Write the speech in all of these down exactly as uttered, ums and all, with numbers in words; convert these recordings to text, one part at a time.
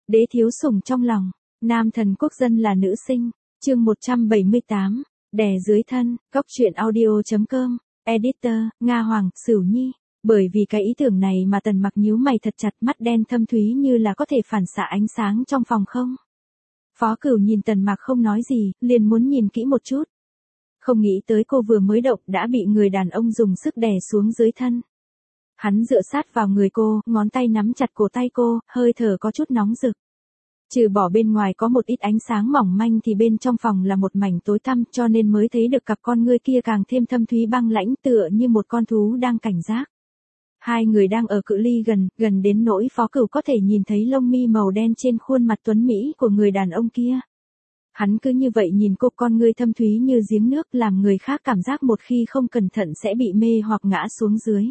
Đế thiếu sủng trong lòng, nam thần quốc dân là nữ sinh, chương một trăm bảy mươi tám, đè dưới thân, góc truyện audio.com, editor, Nga Hoàng, Sửu Nhi. Bởi vì cái ý tưởng này mà Tần Mặc nhíu mày thật chặt, mắt đen thâm thúy như là có thể phản xạ ánh sáng trong phòng không. Phó Cửu nhìn Tần Mặc không nói gì, liền muốn nhìn kỹ một chút. Không nghĩ tới cô vừa mới động đã bị người đàn ông dùng sức đè xuống dưới thân. Hắn dựa sát vào người cô, ngón tay nắm chặt cổ tay cô, hơi thở có chút nóng rực. Trừ bỏ bên ngoài có một ít ánh sáng mỏng manh thì bên trong phòng là một mảnh tối tăm, cho nên mới thấy được cặp con ngươi kia càng thêm thâm thúy băng lãnh, tựa như một con thú đang cảnh giác. Hai người đang ở cự ly gần, gần đến nỗi Phó Cửu có thể nhìn thấy lông mi màu đen trên khuôn mặt tuấn mỹ của người đàn ông kia. Hắn cứ như vậy nhìn cô, con ngươi thâm thúy như giếng nước, làm người khác cảm giác một khi không cẩn thận sẽ bị mê hoặc ngã xuống dưới.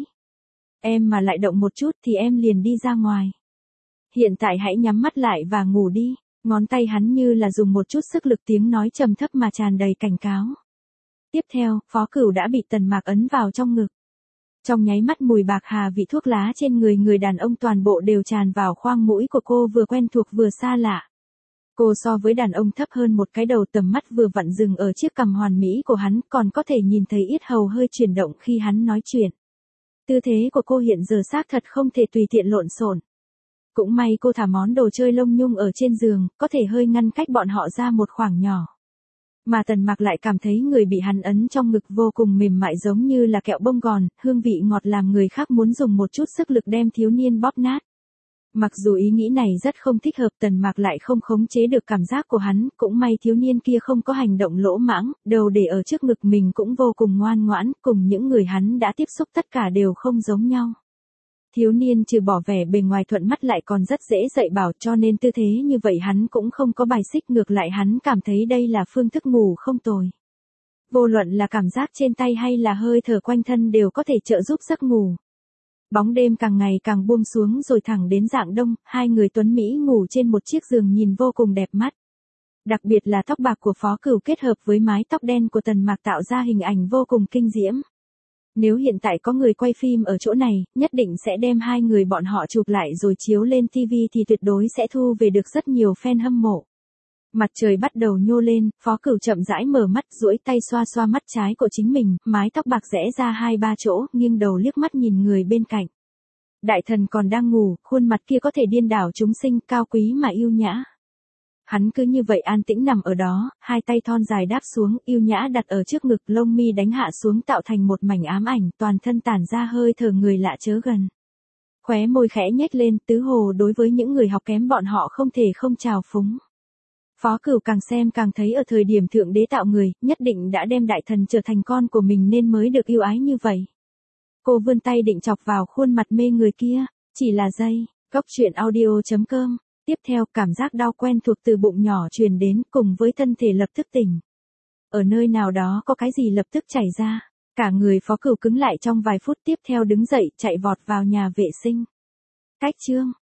Em mà lại động một chút thì em liền đi ra ngoài. Hiện tại hãy nhắm mắt lại và ngủ đi. Ngón tay hắn như là dùng một chút sức lực, tiếng nói trầm thấp mà tràn đầy cảnh cáo. Tiếp theo, Phó Cửu đã bị Tần Mạc ấn vào trong ngực. Trong nháy mắt mùi bạc hà vị thuốc lá trên người người đàn ông toàn bộ đều tràn vào khoang mũi của cô, vừa quen thuộc vừa xa lạ. Cô so với đàn ông thấp hơn một cái đầu, tầm mắt vừa vặn dừng ở chiếc cằm hoàn mỹ của hắn, còn có thể nhìn thấy yết hầu hơi chuyển động khi hắn nói chuyện. Tư thế của cô hiện giờ xác thật không thể tùy tiện lộn xộn. Cũng may cô thả món đồ chơi lông nhung ở trên giường, có thể hơi ngăn cách bọn họ ra một khoảng nhỏ. Mà Tần Mặc lại cảm thấy người bị hắn ấn trong ngực vô cùng mềm mại, giống như là kẹo bông gòn, hương vị ngọt làm người khác muốn dùng một chút sức lực đem thiếu niên bóp nát. Mặc dù ý nghĩ này rất không thích hợp, Tần Mặc lại không khống chế được cảm giác của hắn, cũng may thiếu niên kia không có hành động lỗ mãng, đầu để ở trước ngực mình cũng vô cùng ngoan ngoãn, cùng những người hắn đã tiếp xúc tất cả đều không giống nhau. Thiếu niên trừ bỏ vẻ bề ngoài thuận mắt lại còn rất dễ dạy bảo, cho nên tư thế như vậy hắn cũng không có bài xích, ngược lại hắn cảm thấy đây là phương thức ngủ không tồi. Vô luận là cảm giác trên tay hay là hơi thở quanh thân đều có thể trợ giúp giấc ngủ. Bóng đêm càng ngày càng buông xuống rồi thẳng đến rạng đông, hai người tuấn Mỹ ngủ trên một chiếc giường nhìn vô cùng đẹp mắt. Đặc biệt là tóc bạc của Phó Cửu kết hợp với mái tóc đen của Tần Mạc tạo ra hình ảnh vô cùng kinh diễm. Nếu hiện tại có người quay phim ở chỗ này, nhất định sẽ đem hai người bọn họ chụp lại rồi chiếu lên ti vi thì tuyệt đối sẽ thu về được rất nhiều fan hâm mộ. Mặt trời bắt đầu nhô lên, Phó Cửu chậm rãi mở mắt, duỗi tay xoa xoa mắt trái của chính mình, mái tóc bạc rẽ ra hai ba chỗ, nghiêng đầu liếc mắt nhìn người bên cạnh. Đại thần còn đang ngủ, khuôn mặt kia có thể điên đảo chúng sinh, cao quý mà yêu nhã. Hắn cứ như vậy an tĩnh nằm ở đó, hai tay thon dài đáp xuống, yêu nhã đặt ở trước ngực, lông mi đánh hạ xuống tạo thành một mảnh ám ảnh, toàn thân tản ra hơi thở người lạ chớ gần. Khóe môi khẽ nhếch lên, tứ hồ đối với những người học kém bọn họ không thể không trào phúng. Phó Cửu càng xem càng thấy ở thời điểm thượng đế tạo người, nhất định đã đem đại thần trở thành con của mình nên mới được yêu ái như vậy. Cô vươn tay định chọc vào khuôn mặt mê người kia, chỉ là giây, góc truyện audio.com. Tiếp theo, cảm giác đau quen thuộc từ bụng nhỏ truyền đến, cùng với thân thể lập tức tỉnh. Ở nơi nào đó có cái gì lập tức chảy ra. Cả người Phó Cửu cứng lại trong vài phút, tiếp theo đứng dậy, chạy vọt vào nhà vệ sinh. Cách chương.